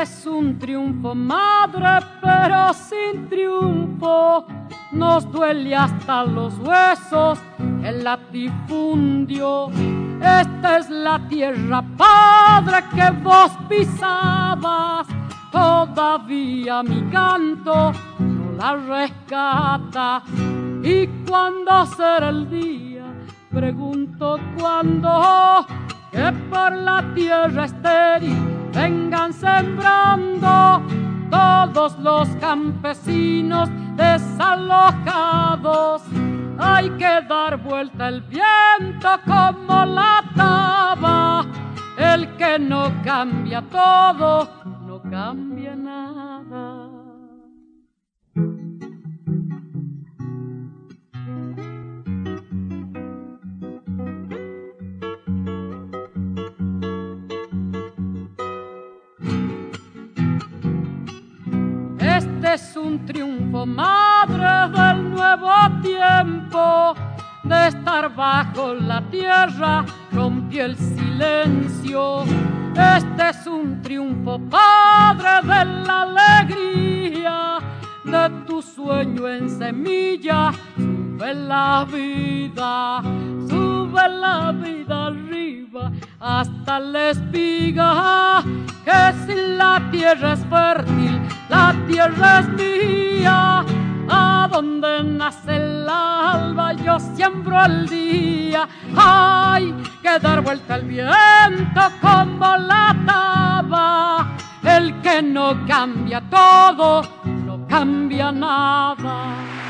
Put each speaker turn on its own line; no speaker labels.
es un triunfo, madre, pero sin triunfo. Nos duele hasta los huesos el latifundio. Esta es la tierra, padre, que vos pisabas. Todavía mi canto no la rescata. ¿Y cuándo será el día? Pregunto cuándo, que por la tierra estéril vengan sembrando todos los campesinos desalojados. Hay que dar vuelta el viento como la taba. El que no cambia todo, no cambia nada. Este es un triunfo, madre, del nuevo tiempo. De estar bajo la tierra rompió el silencio. Este es un triunfo, padre, de la alegría. De tu sueño en semilla sube la vida arriba hasta la espiga. Que si la tierra es fértil, la tierra es mía. A donde nace el alba yo siembro el día. Hay que dar vuelta al viento como la taba. El que no cambia todo, no cambia nada.